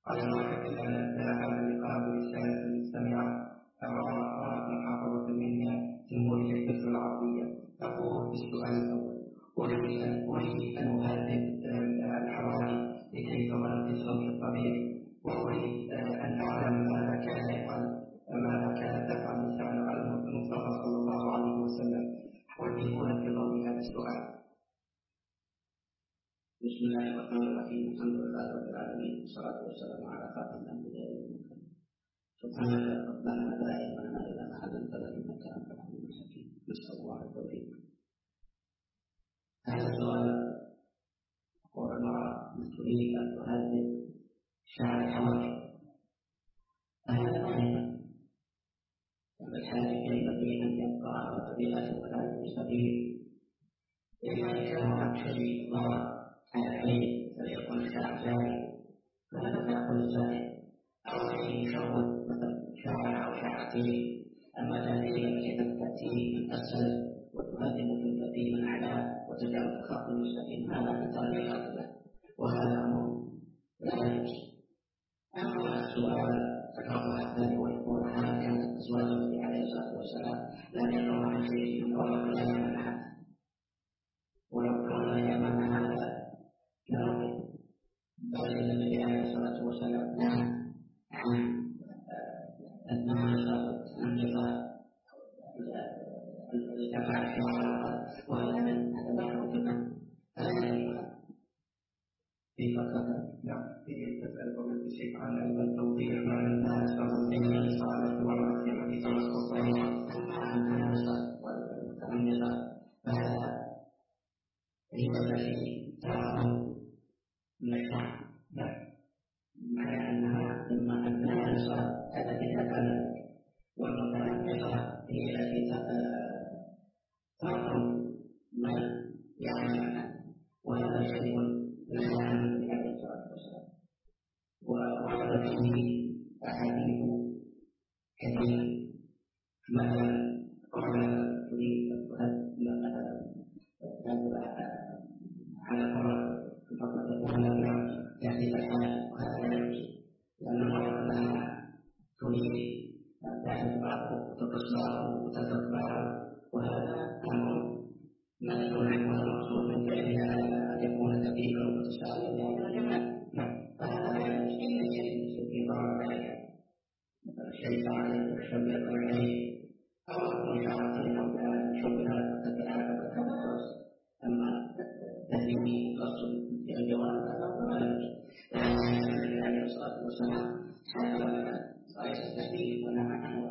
قال واحد لا أحد لقاء رسالة مستمعة أراد محافظة منها جمهورية الفكر العربية. تقول بالسؤال الأول: أريد أن أهذب الحوادث لكي تظل في الصوت الطبيعي، وأريد أن أعلم ماذا كانت تفعل نساء المصطفى صلى الله عليه وسلم. أجيبون في ضوء هذا السؤال. بسم الله الرحمن الرحيم. الحمد لله رب العالمين، والصلاة والسلام على خاتم الأنبياء والمرسلين. سبحانك ربنا لا علم لنا إلا ما علمتنا إنك أنت العليم الحكيم. نسأل الله التوفيق. هذا السؤال هو المرأة تريد أن تهذب شعر الحواجب، فهذا معرفة. فبالحاجة ينبغي أن يبقى على طبيعة ولا سبيل، لذلك هناك شيء ضرر على العين فليكون الشعر جاري، فهذا تأخذ الزائد أو شيء يشوه مثل شعر أو شعرتين. أما تهذيب بحيث تأتيه من أسفل وتهذب تأتيه من أعلى وتجعل الخط المستقيم، هذا من تغييرات له، وهذا أمر لا يجوز. أما السؤال ذكره الثاني ويقول: هل كانت أزواج النبي عليه الصلاة والسلام لا يدعون عن شيء من ورق اليمن أحد؟ ولو كان اليمن هذا كانوا بل النبي عليه الصلاة والسلام نهى عن النماذج الجماعة في العلاقة، وهذا من أتباعه كما في فترة في تسأل من شيء عن التوضيح مع الناس فمن الصالح والمسيح في تمسك الصحيح والمتميزة، فهذا هي التي تعمل نشاط مع أنها إما أن الناس التي تتكلم، والمتميزة هي التي تفهم من يعلمها، وهذا شيء لا يعلم عليه الصلاة والسلام. وهذا فيه أحاديث كثيرة، مثلا قال تريد أن تهذب على فقط الأولى يعني الحال، وهذا لا يجوز، لأن المرأة لها تريد أن تعرف وتتصل وتتبع، وهذا أمر مسؤول عنه المقصود من فعلها أن يكون دقيقا ومتساويا إلى الجمال. فهذا لا يجوز إلا شيء في ضرر ذلك، مثل الشيء عليه والشبه عليه أو مشاعرتين أو شبهات تتعلق بالتمرس. أما تهذيب الرسول في الجواب هذا لا يجوز، لأن النبي عليه الصلاة والسلام حرم غاية التهذيب ونهى عنه،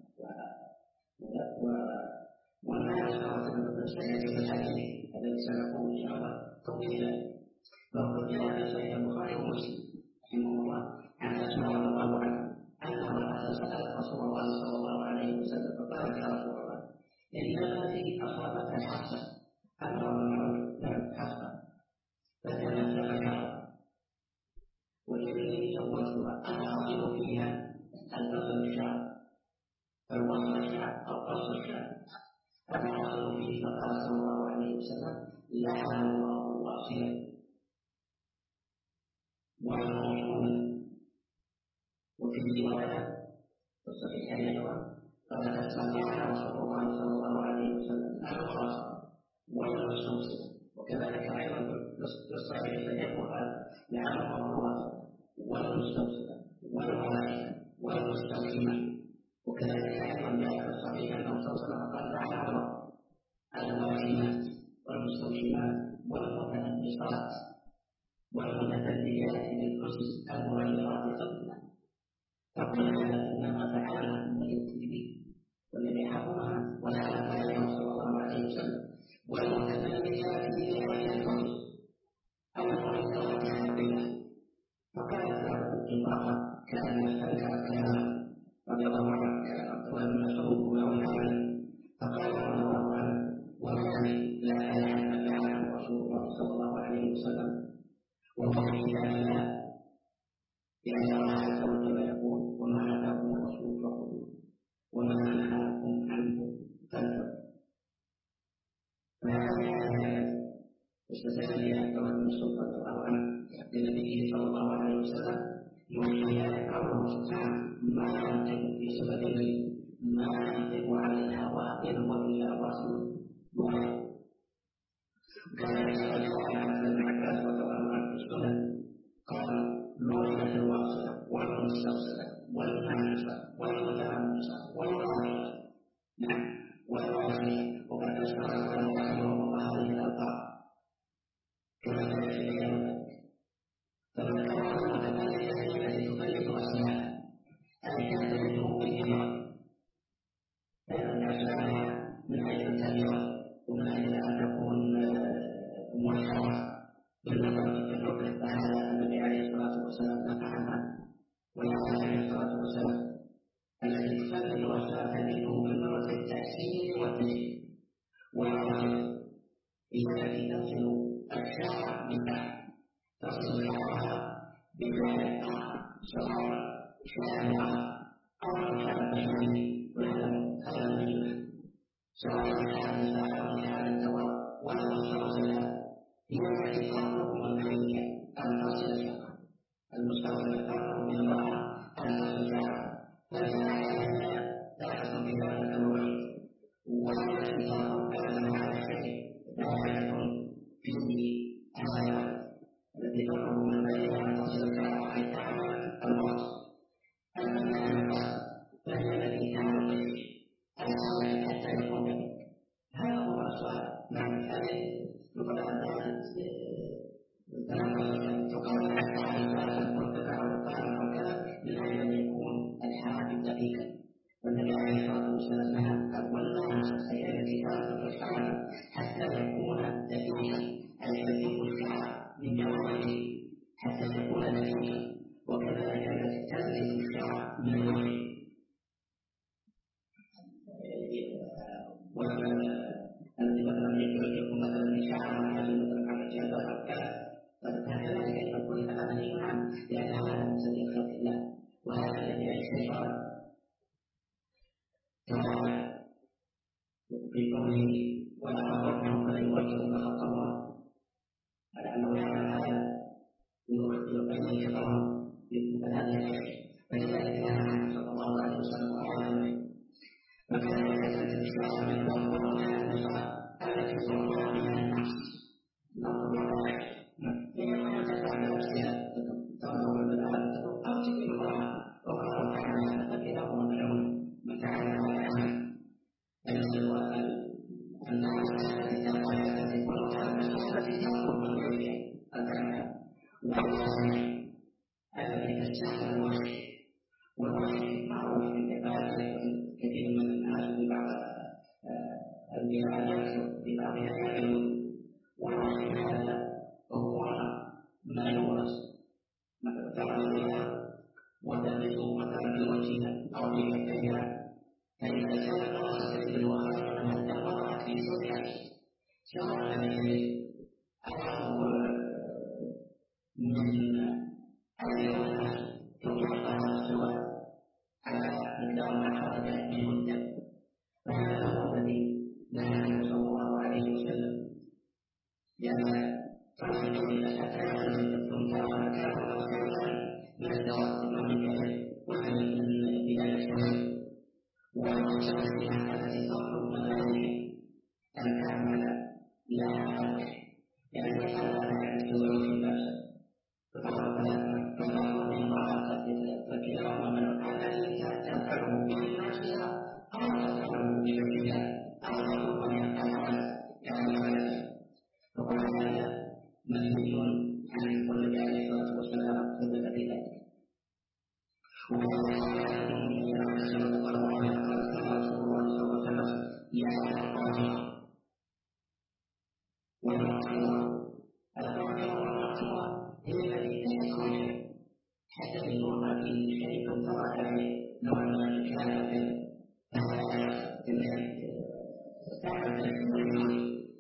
وما يشعر سيأتي الحديث الذي سنقول إن شاء الله طويلا. وقد جاء في صحيح البخاري ومسلم رحمه الله عن أسماء رضي الله عنها أنها سألت رسول الله صلى الله عليه وسلم فقالت: يا رسول الله، إن التي أصابتها حفصة أمر المعروف لم حفصة فتنزل شعر والذي زوجتها أنا أصل فيها أن تصل الشعر فالوصل الشعر أو قص الشعر فالحاصل فيه. فقال صلى الله عليه وسلم: لعن الله الواصلة والموصولة. وفي رواية في الصحيحين أيضا قال: لعن رسول الله صلى الله عليه وسلم الواصلة والمستوصلة. وكذلك أيضا في الصحيحين يقول: لعن الله الواصلة والمستوصلة والواصلة والمستوصلة. وكذلك أيضا جاء في الصحيح أنه صلى الله عليه وسلم قال: لعن الله الواصلات والمستوصلات والمتنمصات والمتدليات بالحسن المغيرات قبلنا. فقل هذا إنما فعلنا من التدبير والذي حرمها ولعن عليه صلى الله عليه وسلم. والمتدليات بغير الحسن أو المغيرات قبلنا. فقالت له امرأة كان يستمتع الكلام رضي الله عنه كان عبد الله بن مسعود وغيره، فقال رضي الله عنه: والله لا أعلم أن يعلم رسول الله صلى الله عليه وسلم. والله لا لأن الله عز وجل يقول: وما آتاكم الرسول فخذوه وما نهاكم عنه فانتهوا. فهذه الآيات استدل بها عبد الله بن مسعود رضي الله عنه لنبيه صلى الله عليه وسلم يوحي سبحانه ما ينطق في سببه ما ينطق عن الهوى إن هو إلا وحي يوحى. كذلك جاء عن ابن عباس رضي الله عنه في السنن قال لعنت الواصلة والمستوصلة والمعنسة والمتعنسة والراجية. نعم والراجية وقد أشار الله رحمه هذه الألقاب كما تبين فمن كان متميزا التي تقلد أسماء أي تدعو بالهجرة فإن أسماءها من أجل التغيير ومن أجل أن تكون محتوى بالنظر في الركن فهذا النبي عليه الصلاة والسلام نهى عنها. ويقول عليه الصلاة والسلام الذي تقلد أسماء تدعو بالنظر التحسين والتجديد والرجل هي التي تصل الشعر بالبعض تصل شعرها بذلك سواء شعرها أو شعرها ويعلم هذا المجمع سواء كان شعرها على الدواء ولا مستوصلة هي التي تطلب من ذلك أن تصل شعرها المستوصلة تطلب من الله أن تصل شعرها فجعلها لا تستطيع أن تروي والتي تطلب أن هذا الشيء داخلة فيه الحيوان الذي تطلب من ذلك أن تصل شعرها حتى عملت الوصف. أما الناس فهي التي تعمل الأول حتى يكون ذلك. هذا هو السؤال. نعم هذه نقطة تقال حتى على الفاسد والذكر والطعام وكذا من أجل أن يكون الحاكم دقيقا. والنبي عليه الصلاة والسلام نهى والناس أي التي تنظر الشعر حتى يكون دقيقا أي يدق الشعر من جوانبه حتى يكون دقيقا وكذلك التي تنزل الشعر من وجهه. والذي مثلا يكون مثلا شعر على مثلا على الجبل أو كذا فكذلك يكون هذا نعم لأن هذا من سبيل خلق الله وهذا الذي الشيطان تعالى في قوله ولا أقربهم فلن يوجهوا خلق الله على أنه يعلم هذا يبين شيطان من هذا الشيء فلذلك نهى صلى الله عليه وسلم وعلى وكذلك الإسلام من الله والنصارى التي تطلع من النفس نظر الله لأنها تدفع نفسها تنظر بالعالم أو تجد الله وقال تعالى فكره منهم متاعا وعلى الناس التي تدفع التي تطلع التي تطلب من غيرها التعالى والوصف الذي تستحق الوصف والوصف معروف من كفاءة كثير من الناس في بعض البلاد في بعضها يعلمون والوصف هذا هو ما يورث مثلا تعلمها وتلبس مثلا بوجهها أو بكفيها فإذا كان الوصف بالوصف حتى وضعت في صدرها سواء من اليوم تطلق السؤال على مقدار ما خرج منه الدم فهذا هو الذي نهى صلى الله عليه وسلم لأن فرحت إلى حتى ثم كان رسولا من الدواء المملكة ومن بلاد الشمال والمسلمين التي تطلب من ذلك أن تعمل لها حق لأن هذا لا يدور في البشر فالله من ضعفة فكرام من العمل تنفعه بالناس أو تنفعه بالرجال أو تنفعه بالأعمال كعمل فقال هذا منهي عن النبي عليه الصلاة والسلام ثبت بذلك. وقال تعالى المؤمنين على سورة القرآن قال رسول الله صلى الله عليه وسلم يا الطاهر والمعصوم الطاهر والمعصوم هي التي تخرج حتى يكون في شيء طرأ عليه نوع من الكلام فهذا تعمل المؤمنين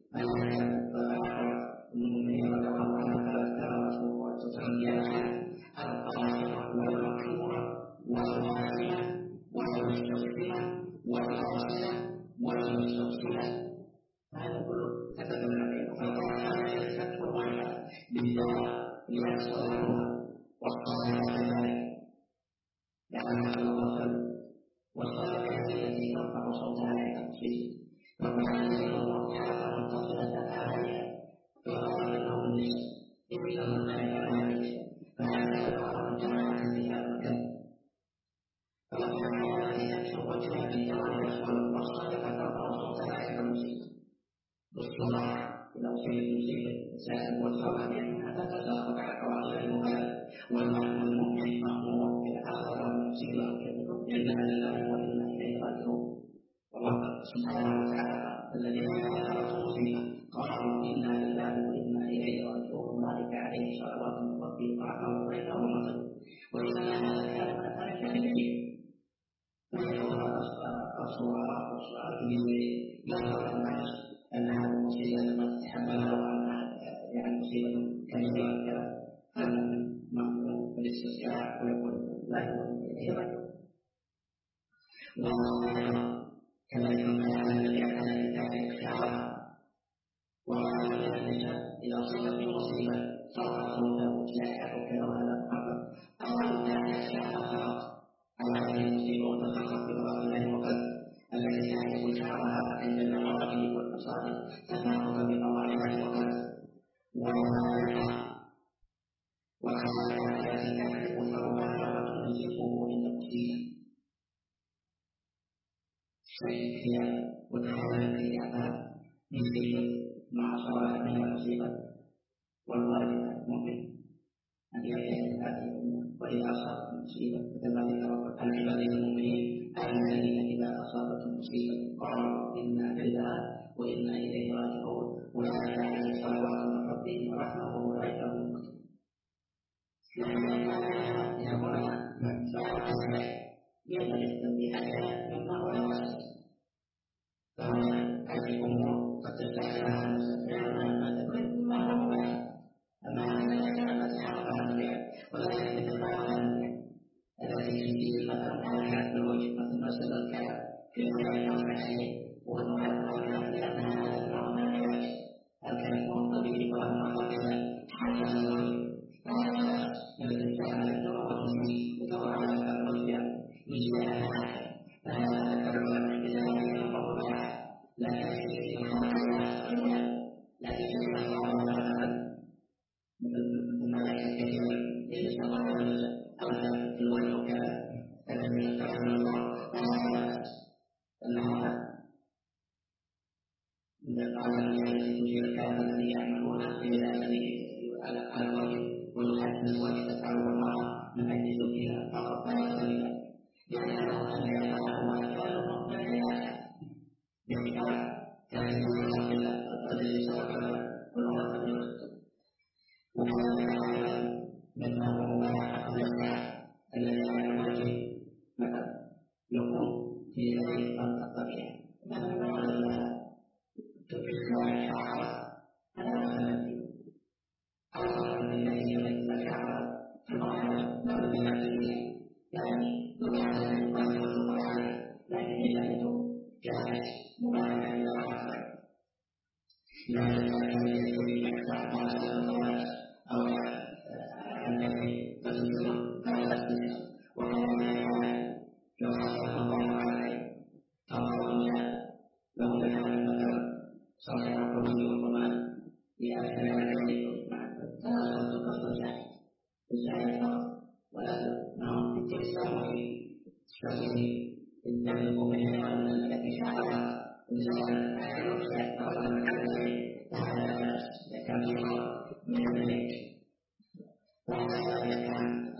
المؤمنين رضي الله عنهم قال رسول الله صلى الله عليه وسلم يا الطاهر والمعصوم والظالم والمستغفر والغاسل والمستغفر هذا كله تكلم عليه فقال هذا يستغفر الله بالله يحصلها والصلاة كذلك لأنها صلى الله عليه وسلم والصلاة التي ترفع صوتها عند المصيبة وكان صلى الله عليه وسلم متصلة عالية فقال له النساء إن الله عالية فهذا يقال جماعة في هذا المكان فقال الذي وجه بالجواب يقول والصلاة ترفع صوتها عند المصيبة بالصلاة إلى وصول المصيبة سائل والخبر بأنها تتساقط على كواكب المكان والمؤمن مأمور بالآخر والمصيبة إنا لله وإنا إليه راجعون والله سبحانه وتعالى الذين أصابتهم المصيبة قالوا إنا لله وإنا إليه راجعون ذلك عليه صلوات من ربه ورحمة وبينهم مثل وإذا هذا كان ذلك كثير فيقول الصورة يظهر الناس أن هذه المصيبة لما تتحملها وأنها يعني مصيبة كبيرة كذا فالمؤمن مأمور بالاستسلام ويقول لا يؤمن إليه رجل كذلك كان الذي كان ذلك شعرا وقال النساء إذا صيبت المصيبة صار صوته وجاءه كذا وهذا محمد أول ذلك شعرا فقط على هذه المصيبة وتخلق برأس الله وقد الذي يعرف شعرها عند المواقف والمصائب تفاقم بمواعظ وقد وكان الذي يعرف ثروها وتنزقه عند المصيبة شيء وتحول في أعمال مصيبة مع صلاة من المصيبة والواجب المؤمن أن يجتهد هذه الأمور وإذا أصابت المصيبة كذلك عن عباده المؤمنين الذين إذا أصابتهم مصيبة قالوا إنا لله وإنا إليه راجعون أولئك عليهم صلوات من ربهم ورحمة وأولئك هم المهتدون. يجب التنبيه مما هو يوسف فهو هذه الأمور قد تستحقها مستقبلا ما تكون ما هو مباشر أما أن الأشياء تحققها البيع ولا يتبعها البيع التي فيه مثلا حركات بالوجه مثل مسألة الكلام في غير الحسين والمحركات لأنها هذا النوع من العلاج الكلام الطبيعي والمحركات حتى الوجه فهذا الذي تعمل الدواء والمسيح وتضع على الوجه مجال الحاكم فهذا الكلام بذلك الله تعالى لا يجري الخطأ لكن يجري الخطأ الملائكة كثيرا ليس الله أولا في الوجه وكذا الذي يتعلم الله أنها إذا قال الذي تجير الكلام الذي يعملون في الذي على الوجه والحد الوجه تفعله المرأة من أجل زوجها فقط لا يختلف لأنه أن يفعله ما يفعله ربنا يعلم بخلاف كان يقول الذي سوى والله قد يختلف وكان مما هو مباح للساعة الذي على الوجه مثلا يقوم في ذلك الطبيعة مثلا تبقى الشعر هذا مثلا أو الذي يمثل الشعر فقال لا بمثله يعني تبقى لكن إذا جاءت مباركة إلى الآخر لا يمكن أن يكون أو الذي تزيد هذا السنة وهو يصحح الله عليه أمرنا له بهذا المثل صحيح الرسول والقرآن لأجل العلم فلا تصدق الزعيم فقط ولا نعم في الإسلام شرعه إن المؤمن يعلم التي شعرها إنسان يرجع طبعا عليه هذا كان من ذلك وهذا كان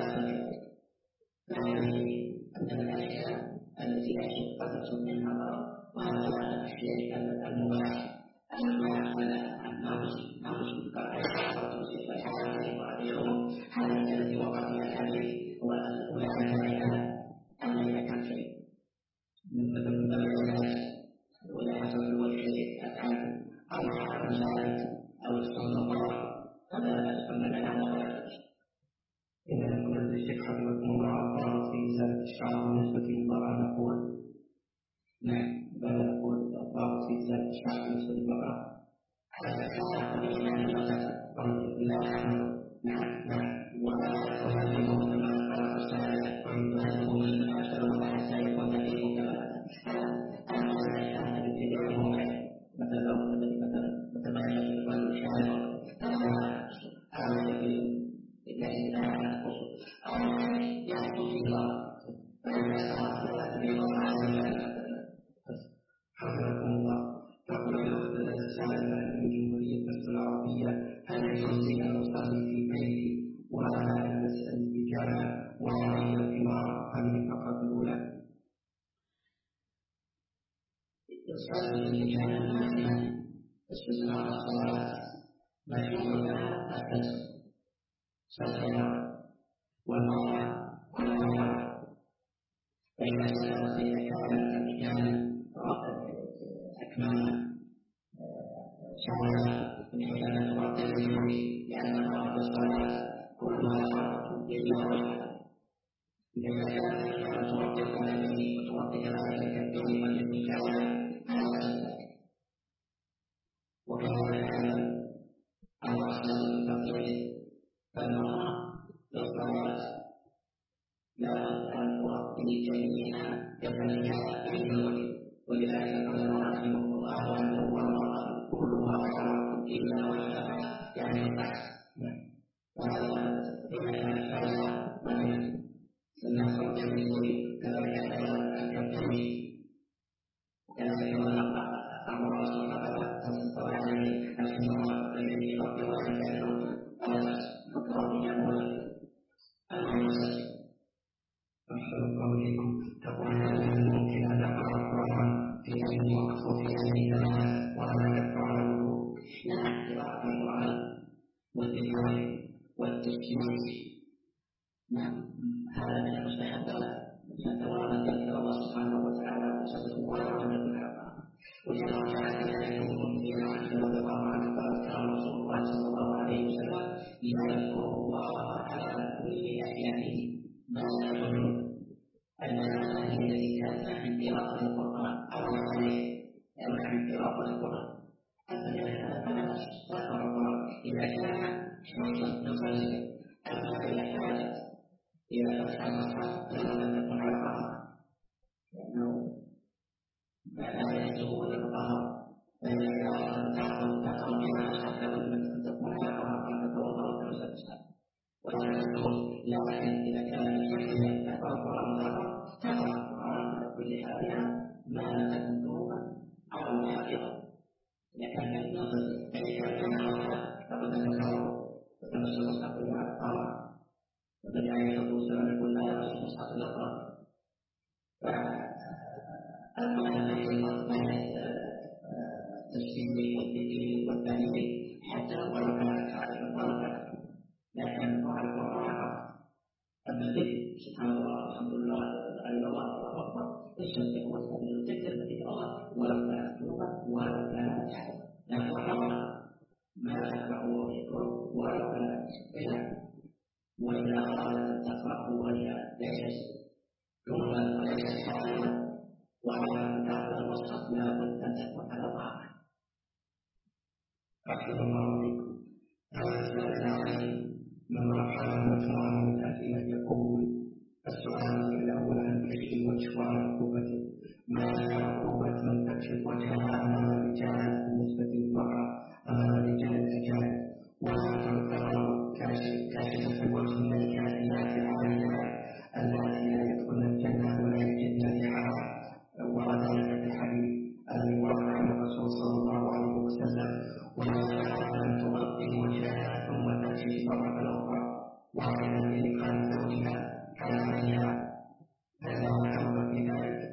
فهذه أن الأشياء التي يحصل منها مرض وهذا الشيء المباح نعوذ هذا الذي وقع في الحديث وأولئك أن إذا كان شيء من الولايات ولا الوجه الأفعال أو الرسالة أو الصدقة هذا من الأعمال إذا كنت الشيخ حفظكم الله قال في إزالة الشعر بالنسبة للمرأة نقول نعم بل نقول الله في إزالة الشعر بالنسبة للمرأة هذا كان من لا نعم وهذا كما قال الرسالة والصلاة كان نافعا واستثناء الصلاة مشروعها الكسر سفر والمرأة والمرأة فإذا سألت إذا كان الرجال أكمل شعر من حيث وقت الجمع لأن وقت الصلاة كلها صلاة إلا وحدها إذا كان الرجال توقف على اليمين وتوقف على الكفين والنساء على ذلك وكذلك الأصل الفقير فالمرأة للصلاة لا أن تغطي جميعها كالرجال عند الوجه ولذلك قال رحمه الله عنه والمرأة كلها صلاة إلا وحدها يعني العكس وهذا مثلا سنة التمييز كذلك التمييز وكذلك أمر رسول الله صلى الله عليه وسلم الذي يقدر على مكرمية المسجد أحسن قولكم تقول أن ممكن أن أقرأ القرآن في أي وقت وفي أي زمان وأنا أفعله لا قراءة القرآن والذكر والتسبيح نعم هذا من المستحبات لأن ذكر الله سبحانه وتعالى وسبحانه وتعالى ولذلك كان يكون في عهد رضي الله عنه قال كان رسول الله صلى الله عليه وسلم يذكر الله على كل أحيانه ما يقول المعنى الذي كان عن قراءة القرآن أو عليه أو عن قراءة القرآن أما ذكر الله إذا كان شخصا نصيحا أما إذا كانت إذا فتح فلا تكون على القرآن لأنه لا يجوز القهر فإذا تقرأ بها حتى لم تكون على القرآن فتوضأ وتسجد ولا يجوز لكن إذا كان يحيى تقرأ على كل حال ما تكون أو حافظا لكن النظر كيف يكون فقد ذكروا وتمسك قبل على القرآن وقد يعرفه سنة كلها مصحف الأقرار فأما التشكيل والذكر والتهليل حتى ولو كانت هذه البركة لكن مع القرآن أما الذكر سبحان الله الحمد لله أيضا الله أكبر الشمس والتهليل والذكر الذي الله ولو كانت لغة ولو كانت حدث لكن الله ما ذكره ذكر ولو كانت بها وإذا أردت أن تقرأه وهي ليست جملة وليست حاضرة وعلى أن تأخذ المصحف لا بد أن تكون على طاعة. أحسن الله بكم. من رحل مجموعة من الأسئلة يقول السؤال الأول عن كشف الوجه وعن عقوبته ما هي عقوبة من تكشف وجهها أمام الرجال بالنسبة للمرأة أمام الرجال الأجانب وهل تعتبر كاشفة الوجه من الكائنات العالية التي لا يدخلن الجنة ولا يجدن ريحها وذلك في الحديث الذي ورد عن الرسول صلى الله عليه وسلم ولا أن تغطي وجهها ثم تكشف مرة أخرى وهكذا في إقامة زوجها كلامها هذا الأمر في ذلك.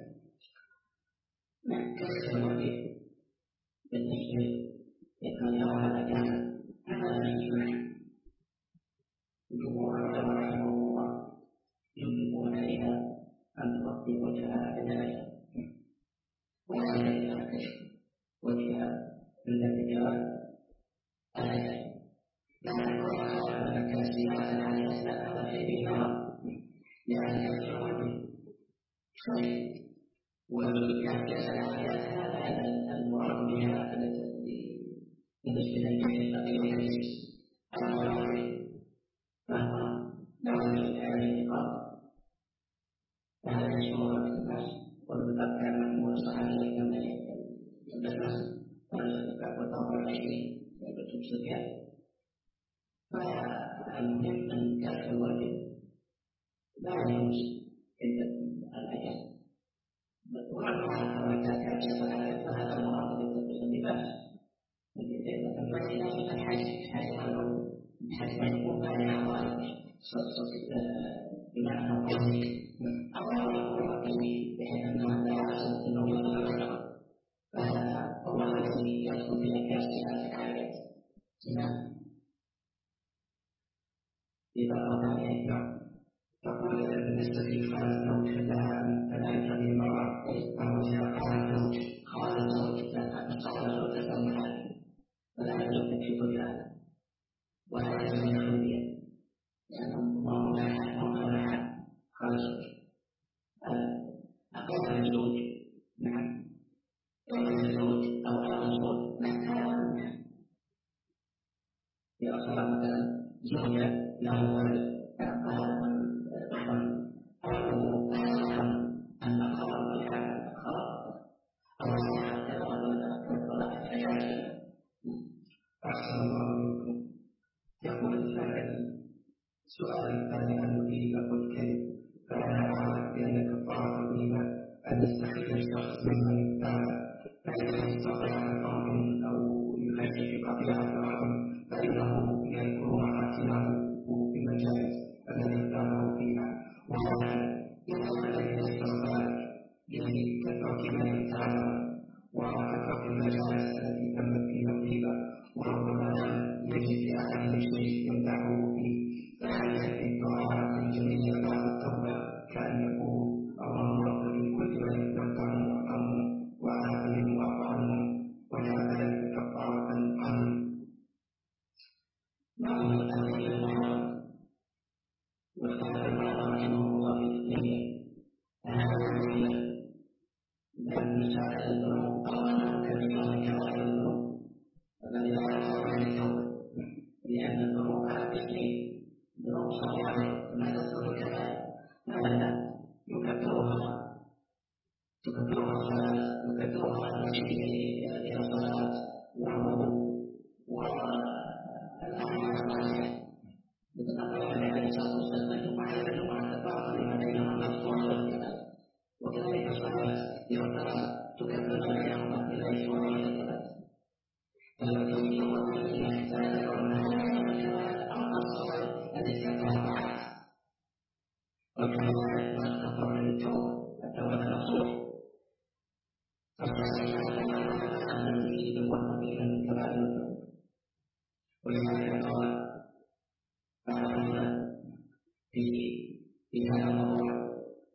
كشف الوجه بالنسبة لإقامة هذا كان هذا يجمع جمهور العلماء رحمه الله ينبغون إلى أن تغطي وجهها كذلك وهذا إلى كشف وجهها بالذكر آية لأن الله كاسيات عن الأسلام وغيرها لأن الوجه شيء والكاسيات الآيات هذا المراد بها التي بالنسبة للفقير الوجه فهو نوع من الاعتقاد وهذا مشهور في الناس والمذكر محمود صحيح كما يدرس والذكر والتوحيد يكتب سفيان فالمهم أن كشف الوجه لا يجوز إلا الآيات وعلى كشف الآيات فهذا المراد باللباس فإذا كان الحج حتى يكون بين بمعنى القلب أو يكون به بحيث أنه لا يحصل أنه يتغير فهذا يستفيد خالد الزوج كذلك في المرأة أو إذا قال الزوج خالد الزوج فقال زوجة المحارم فلا يجوز تكشيف الرجال ولا يجوز الخلوية لأنهم مصالحة خالص أقوال الزوج نعم أقوال الزوج أو أقوال الزوج نعم في أصلا مثلا زوجة له ولد أحسن الله منكم. يقول السائل سؤال ثاني عن الغيبة والكذب فأنا أعرف بأن كفارة الغيبة أن يستحيل الشخص ممن فإذا استطاع القائل أو يخشى قطيعة الرحم فإنه يذكر محاسنه في المجالس التي اختاره فيها ولكن يقول الذي يستطيع لكثرة من يتعلم وكثرة المجالس التي تمت فيها الغيبة وربما يجد في أحد شيء يمدحه فيه فهل يكفي الدعاء للجميع بعد التوبة كأن يقول اللهم اغفر لكل من ذكرهم وارحمهم وعافهم واعف عنهم وجعل ذلك كفارة عنهم. نعم هذه المحرم واختلف العلماء رحمه الله في الدنيا هذا الدنيا بل نجعل الذنوب أو أنه كبيرة كبائر الذنوب الذي لا يقع عن التوبة لأن الذنوب على قسمين ذنوب صغيرة كما تذكر الكبائر فهذا يكفرها الصلاة يكفرها المشي إلى الصلاة والوضوء والأعمال الصالحة بتقدر ذلك شخص سلمته على الجمعة كفارة لما بينهما من الصلاة والكبائر وكذلك الصلاة يعتبر تكفر بينهما إلى الصلاة والكبائر فالذي يقول الذين يحتاجون أما الصلاة التي كفرت وكذلك تكفر للتوبة التوبة النصوح ولذلك قال في هذا الموضوع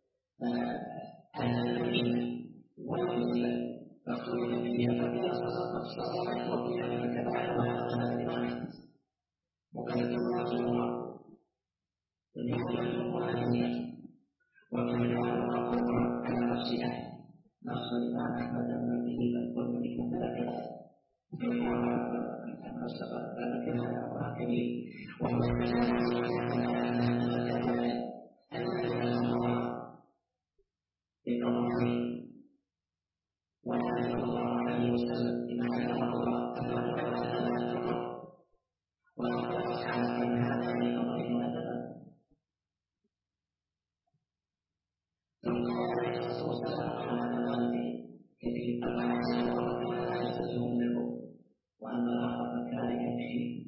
أن الدين والمسلم مقصود فيها فبها صدقت الصلاة وفيها من الكبائر وهذا الإيمان وكذلك رسول الله يقول الجمهور الأنبياء وكذلك الرقوق على نفسها نص الإمام أحمد بن به والكل من ذلك كما سبق ذلك هذا أمر كبير وهو بقوله وعلى الله عليه وسلم بما علم الله أنه لا يتقى وأخبر تعالى أن هذا من أمر وأدبا ثم قال عليه الصلاة والسلام على ذلك كثير أما حسن الله لا يستلزم منه وأن الآخر كان يمشي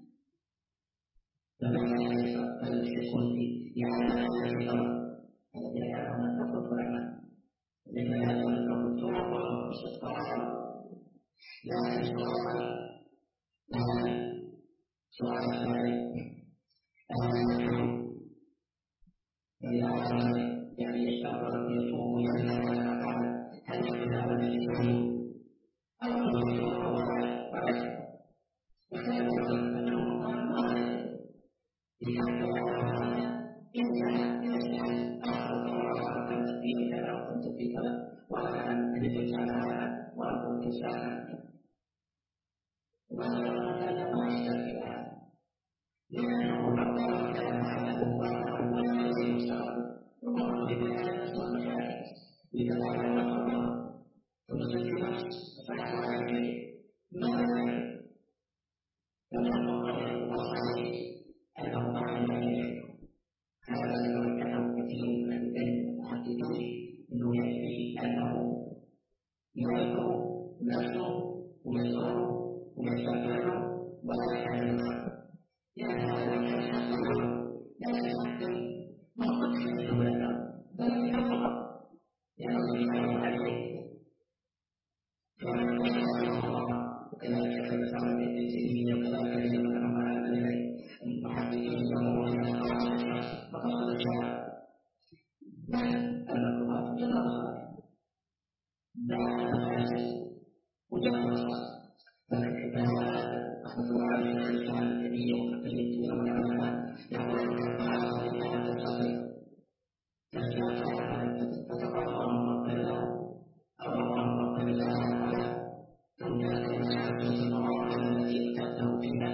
فمن يقول يعني الذي يعلم أن تفرط لنا لما يعلم أن تفرط وهو مستطاع لا يستطيع سؤال يعني يشتغل يصوم ويعلم على قال هل يكون هذا الإسلام أو يصوم ولا وكان يقول أنه قال لكن المكروهات جزاء صالح بعد الفاسد وجاء الصالح فكيف رحمة الله عليه الإسلام الذي يقتل من العلماء يقول القرآن تصير فتقرأ اللهم اغفر له أو اللهم اغفر له ثم يسأل المواقف التي ابتدأه فيها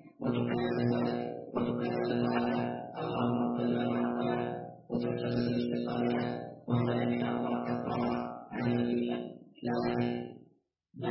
وتكلم على اللهم اغفر له وتبتسم باستقامته وذلك الله كفر عن الدنيا لا